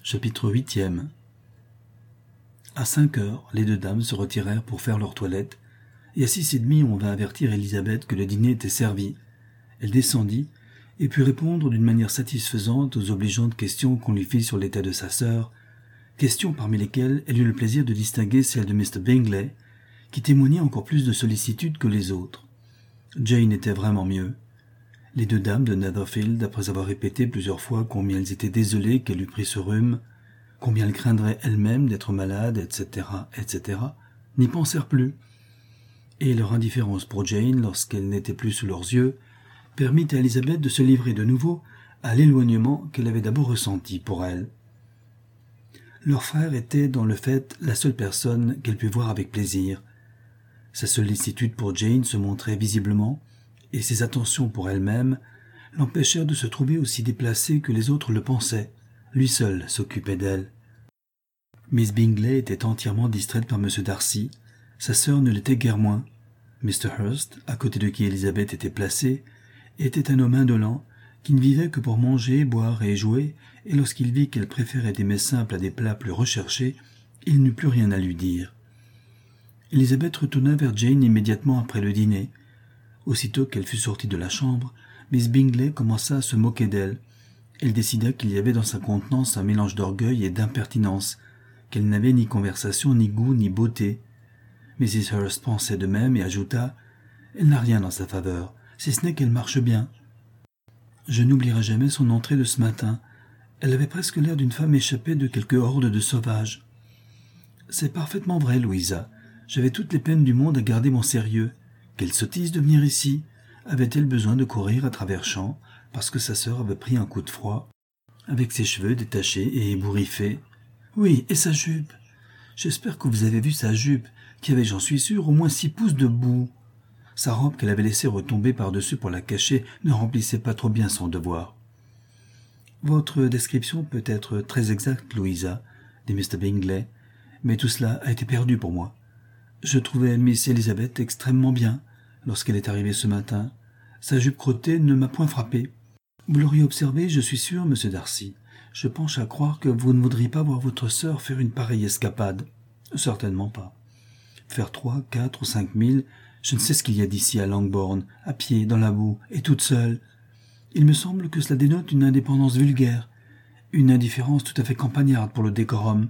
Chapitre 8e. À 5 heures, les deux dames se retirèrent pour faire leur toilette, et à 6h30 on vint avertir Élisabeth que le dîner était servi. Elle descendit, et put répondre d'une manière satisfaisante aux obligeantes questions qu'on lui fit sur l'état de sa sœur, questions parmi lesquelles elle eut le plaisir de distinguer celle de Mr. Bingley, qui témoignait encore plus de sollicitude que les autres. Jane était vraiment mieux. Les deux dames de Netherfield, après avoir répété plusieurs fois combien elles étaient désolées qu'elle eût pris ce rhume, combien elles craindraient elles-mêmes d'être malades, etc., etc., n'y pensèrent plus. Et leur indifférence pour Jane, lorsqu'elle n'était plus sous leurs yeux, permit à Élisabeth de se livrer de nouveau à l'éloignement qu'elle avait d'abord ressenti pour elle. Leur frère était, dans le fait, la seule personne qu'elle put voir avec plaisir. Sa sollicitude pour Jane se montrait visiblement, et ses attentions pour elle-même l'empêchèrent de se trouver aussi déplacée que les autres le pensaient. Lui seul s'occupait d'elle. Miss Bingley était entièrement distraite par M. Darcy. Sa sœur ne l'était guère moins. Mr. Hurst, à côté de qui Élisabeth était placée, était un homme indolent qui ne vivait que pour manger, boire et jouer, et lorsqu'il vit qu'elle préférait des mets simples à des plats plus recherchés, il n'eut plus rien à lui dire. Élisabeth retourna vers Jane immédiatement après le dîner. Aussitôt qu'elle fut sortie de la chambre, Miss Bingley commença à se moquer d'elle. Elle décida qu'il y avait dans sa contenance un mélange d'orgueil et d'impertinence, qu'elle n'avait ni conversation, ni goût, ni beauté. Mrs. Hurst pensait de même et ajouta « Elle n'a rien dans sa faveur, si ce n'est qu'elle marche bien. » Je n'oublierai jamais son entrée de ce matin. Elle avait presque l'air d'une femme échappée de quelque horde de sauvages. « C'est parfaitement vrai, Louisa. J'avais toutes les peines du monde à garder mon sérieux. Quelle sottise de venir ici. Avait-elle besoin de courir à travers champs parce que sa sœur avait pris un coup de froid, avec ses cheveux détachés et ébouriffés? Oui, et sa jupe. J'espère que vous avez vu sa jupe, qui avait, j'en suis sûr, au moins 6 pouces de bout. Sa robe qu'elle avait laissée retomber par-dessus pour la cacher ne remplissait pas trop bien son devoir. Votre description peut être très exacte, Louisa, dit Mr. Bingley, mais tout cela a été perdu pour moi. Je trouvais Miss Elizabeth extrêmement bien lorsqu'elle est arrivée ce matin. Sa jupe crottée ne m'a point frappé. Vous l'auriez observé, je suis sûr, monsieur Darcy. Je penche à croire que vous ne voudriez pas voir votre sœur faire une pareille escapade. Certainement pas. Faire 3, 4 ou 5 milles, je ne sais ce qu'il y a d'ici à Langbourn, à pied, dans la boue, et toute seule. Il me semble que cela dénote une indépendance vulgaire, une indifférence tout à fait campagnarde pour le décorum.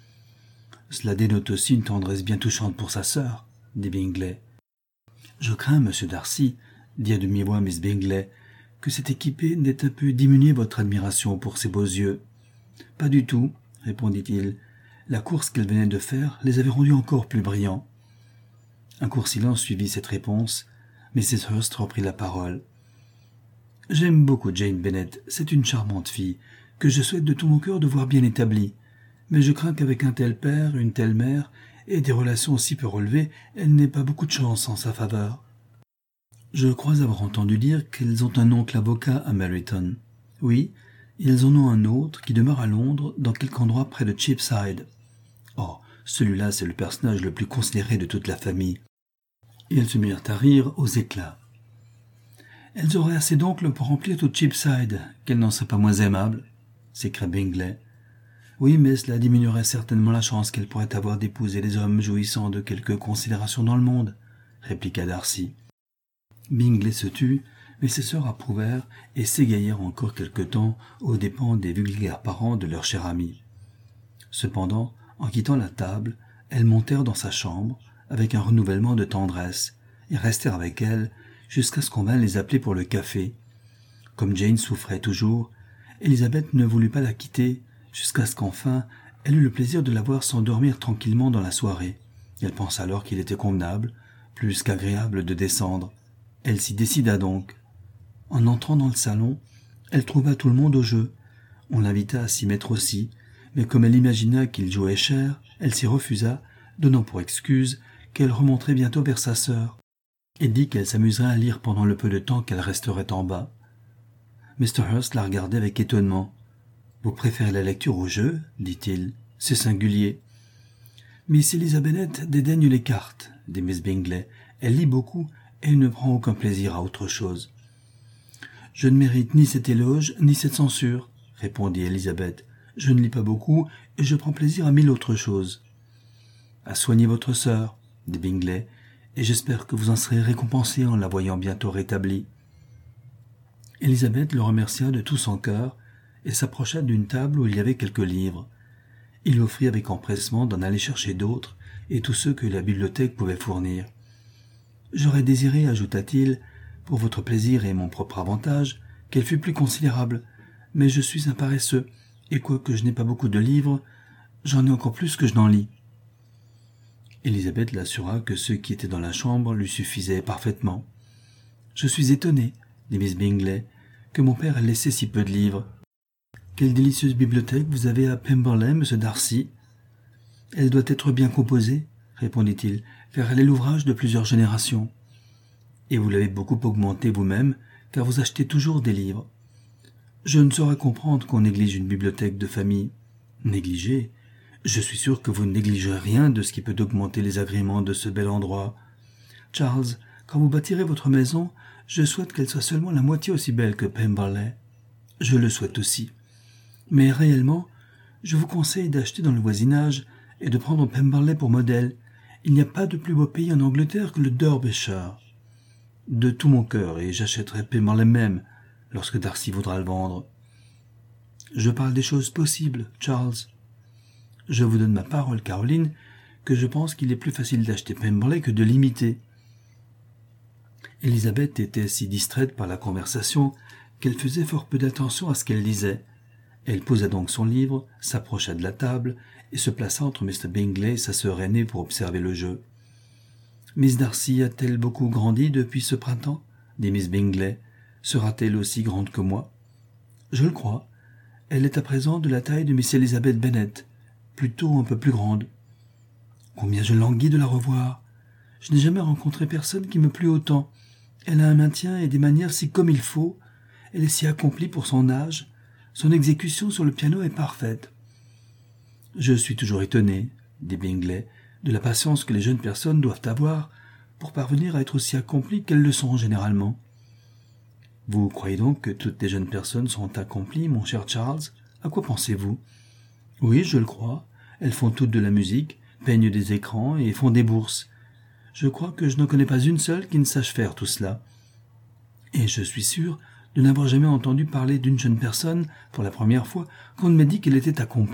Cela dénote aussi une tendresse bien touchante pour sa sœur, dit Bingley. Je crains, monsieur Darcy, dit à demi-voix Miss Bingley, que cet équipé n'ait un peu diminué votre admiration pour ses beaux yeux. Pas du tout, répondit-il. La course qu'elle venait de faire les avait rendus encore plus brillants. Un court silence suivit cette réponse. Mrs. Hurst reprit la parole. J'aime beaucoup Jane Bennet, c'est une charmante fille, que je souhaite de tout mon cœur de voir bien établie. Mais je crains qu'avec un tel père, une telle mère, et des relations aussi peu relevées, elle n'ait pas beaucoup de chance en sa faveur. Je crois avoir entendu dire qu'ils ont un oncle avocat à Meryton. Oui, ils en ont un autre qui demeure à Londres, dans quelque endroit près de Cheapside. Oh, celui-là, c'est le personnage le plus considéré de toute la famille. Et elles se mirent à rire aux éclats. Elles auraient assez d'oncles pour remplir tout Cheapside, qu'elles n'en seraient pas moins aimables, s'écria Bingley. Oui, mais cela diminuerait certainement la chance qu'elle pourrait avoir d'épouser des hommes jouissant de quelque considération dans le monde, répliqua Darcy. Bingley se tut, mais ses sœurs approuvèrent et s'égayèrent encore quelque temps aux dépens des vulgaires parents de leur cher ami. Cependant, en quittant la table, elles montèrent dans sa chambre avec un renouvellement de tendresse et restèrent avec elle jusqu'à ce qu'on vînt les appeler pour le café. Comme Jane souffrait toujours, Élisabeth ne voulut pas la quitter jusqu'à ce qu'enfin elle eut le plaisir de la voir s'endormir tranquillement dans la soirée. Elle pensa alors qu'il était convenable, plus qu'agréable de descendre. Elle s'y décida donc. En entrant dans le salon, elle trouva tout le monde au jeu. On l'invita à s'y mettre aussi, mais comme elle imagina qu'il jouait cher, elle s'y refusa, donnant pour excuse qu'elle remonterait bientôt vers sa sœur, et dit qu'elle s'amuserait à lire pendant le peu de temps qu'elle resterait en bas. Mr. Hurst la regardait avec étonnement. « Vous préférez la lecture au jeu ?» dit-il. « C'est singulier. » « Miss Elizabeth dédaigne les cartes, » dit Miss Bingley. « Elle lit beaucoup et ne prend aucun plaisir à autre chose. »« Je ne mérite ni cet éloge, ni cette censure, » répondit Élisabeth. « Je ne lis pas beaucoup et je prends plaisir à 1000 autres choses. »« À soigner votre sœur, » dit Bingley, « et j'espère que vous en serez récompensé en la voyant bientôt rétablie. » Élisabeth le remercia de tout son cœur et s'approcha d'une table où il y avait quelques livres. Il lui offrit avec empressement d'en aller chercher d'autres et tous ceux que la bibliothèque pouvait fournir. « J'aurais désiré, ajouta-t-il, pour votre plaisir et mon propre avantage, qu'elle fût plus considérable, mais je suis un paresseux, et quoique je n'ai pas beaucoup de livres, j'en ai encore plus que je n'en lis. » Élisabeth l'assura que ceux qui étaient dans la chambre lui suffisaient parfaitement. « Je suis étonnée, dit Miss Bingley, que mon père ait laissé si peu de livres. Quelle délicieuse bibliothèque vous avez à Pemberley, monsieur Darcy. Elle doit être bien composée, répondit-il, car elle est l'ouvrage de plusieurs générations. Et vous l'avez beaucoup augmentée vous-même, car vous achetez toujours des livres. Je ne saurais comprendre qu'on néglige une bibliothèque de famille. Négliger? Je suis sûr que vous ne négligerez rien de ce qui peut augmenter les agréments de ce bel endroit. Charles, quand vous bâtirez votre maison, je souhaite qu'elle soit seulement la moitié aussi belle que Pemberley. Je le souhaite aussi. Mais réellement, je vous conseille d'acheter dans le voisinage et de prendre Pemberley pour modèle. Il n'y a pas de plus beau pays en Angleterre que le Derbyshire. De tout mon cœur, et j'achèterai Pemberley même, lorsque Darcy voudra le vendre. Je parle des choses possibles, Charles. Je vous donne ma parole, Caroline, que je pense qu'il est plus facile d'acheter Pemberley que de l'imiter. Élisabeth était si distraite par la conversation qu'elle faisait fort peu d'attention à ce qu'elle disait. Elle posa donc son livre, s'approcha de la table et se plaça entre Mr. Bingley et sa sœur aînée pour observer le jeu. « Miss Darcy a-t-elle beaucoup grandi depuis ce printemps ?» dit Miss Bingley. « Sera-t-elle aussi grande que moi ?»« Je le crois. Elle est à présent de la taille de Miss Elizabeth Bennet, plutôt un peu plus grande. Combien je languis de la revoir. Je n'ai jamais rencontré personne qui me plût autant. Elle a un maintien et des manières si comme il faut. Elle est si accomplie pour son âge. Son exécution sur le piano est parfaite. »« Je suis toujours étonné, » dit Bingley, « de la patience que les jeunes personnes doivent avoir pour parvenir à être aussi accomplies qu'elles le sont généralement. »« Vous croyez donc que toutes les jeunes personnes sont accomplies, mon cher Charles ? À quoi pensez-vous ? » ?»« Oui, je le crois. Elles font toutes de la musique, peignent des écrans et font des bourses. Je crois que je n'en connais pas une seule qui ne sache faire tout cela. Et je suis sûr de n'avoir jamais entendu parler d'une jeune personne, pour la première fois, qu'on ne m'ait dit qu'elle était accomplie. »«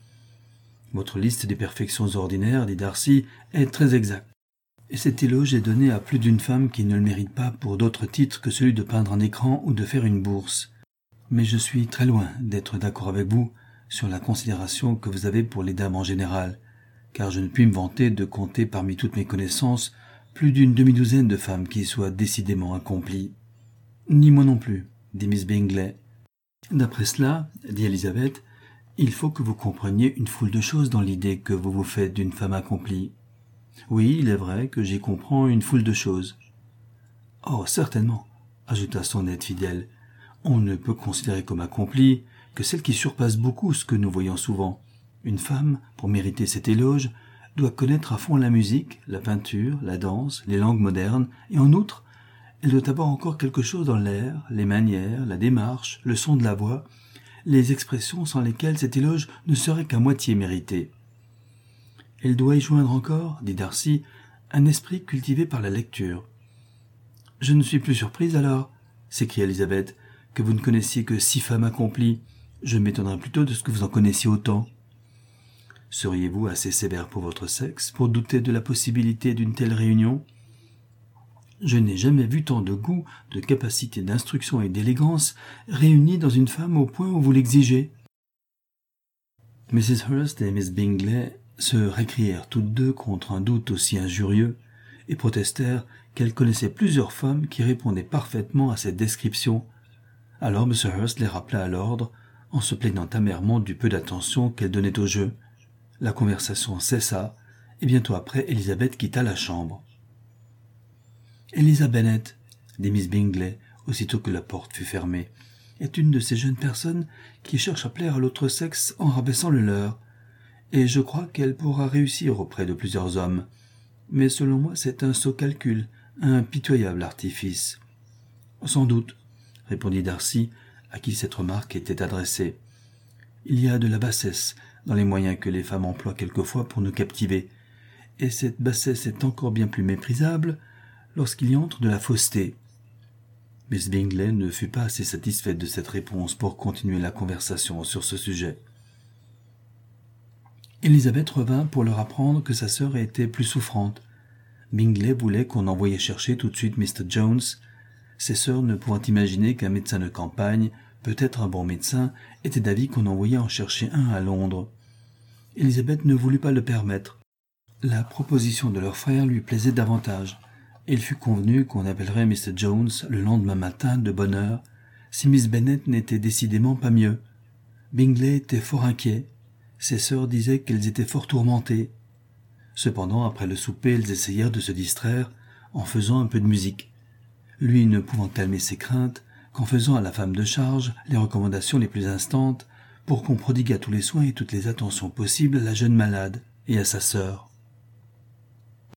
Votre liste des perfections ordinaires, dit Darcy, est très exacte. Et cet éloge est donné à plus d'une femme qui ne le mérite pas pour d'autres titres que celui de peindre un écran ou de faire une bourse. Mais je suis très loin d'être d'accord avec vous sur la considération que vous avez pour les dames en général, car je ne puis me vanter de compter parmi toutes mes connaissances plus d'une demi-douzaine de femmes qui soient décidément accomplies. »« Ni moi non plus, dit Miss Bingley. »« D'après cela, dit Élisabeth, il faut que vous compreniez une foule de choses dans l'idée que vous vous faites d'une femme accomplie. »« Oui, il est vrai que j'y comprends une foule de choses. »« Oh, certainement, ajouta son aide fidèle. On ne peut considérer comme accomplie que celle qui surpasse beaucoup ce que nous voyons souvent. Une femme, pour mériter cet éloge, doit connaître à fond la musique, la peinture, la danse, les langues modernes, et en outre, elle doit avoir encore quelque chose dans l'air, les manières, la démarche, le son de la voix, les expressions sans lesquelles cet éloge ne serait qu'à moitié mérité. Elle doit y joindre encore, dit Darcy, un esprit cultivé par la lecture. « Je ne suis plus surprise alors, s'écria Élisabeth, que vous ne connaissiez que 6 femmes accomplies. Je m'étonnerais plutôt de ce que vous en connaissiez autant. Seriez-vous assez sévère pour votre sexe pour douter de la possibilité d'une telle réunion ? Je n'ai jamais vu tant de goût, de capacité d'instruction et d'élégance réunis dans une femme au point où vous l'exigez. » Mrs. Hurst et Miss Bingley se récrièrent toutes deux contre un doute aussi injurieux et protestèrent qu'elles connaissaient plusieurs femmes qui répondaient parfaitement à cette description. Alors M. Hurst les rappela à l'ordre en se plaignant amèrement du peu d'attention qu'elles donnaient au jeu. La conversation cessa et bientôt après Élisabeth quitta la chambre. « Eliza Bennet, dit Miss Bingley, aussitôt que la porte fut fermée, est une de ces jeunes personnes qui cherchent à plaire à l'autre sexe en rabaissant le leur, et je crois qu'elle pourra réussir auprès de plusieurs hommes. Mais selon moi, c'est un sot calcul, un pitoyable artifice. »« Sans doute, » répondit Darcy, à qui cette remarque était adressée. Il y a de la bassesse dans les moyens que les femmes emploient quelquefois pour nous captiver, et cette bassesse est encore bien plus méprisable lorsqu'il y entre de la fausseté. Miss Bingley ne fut pas assez satisfaite de cette réponse pour continuer la conversation sur ce sujet. Elizabeth revint pour leur apprendre que sa sœur était plus souffrante. Bingley voulait qu'on envoyât chercher tout de suite Mr. Jones. Ses sœurs, ne pouvant imaginer qu'un médecin de campagne, peut-être un bon médecin, était d'avis qu'on envoyât en chercher un à Londres. Elizabeth ne voulut pas le permettre. La proposition de leur frère lui plaisait davantage. Il fut convenu qu'on appellerait Mr. Jones le lendemain matin de bonne heure, si Miss Bennet n'était décidément pas mieux. Bingley était fort inquiet. Ses sœurs disaient qu'elles étaient fort tourmentées. Cependant, après le souper, elles essayèrent de se distraire en faisant un peu de musique. Lui ne pouvant calmer ses craintes qu'en faisant à la femme de charge les recommandations les plus instantes pour qu'on prodiguât tous les soins et toutes les attentions possibles à la jeune malade et à sa sœur.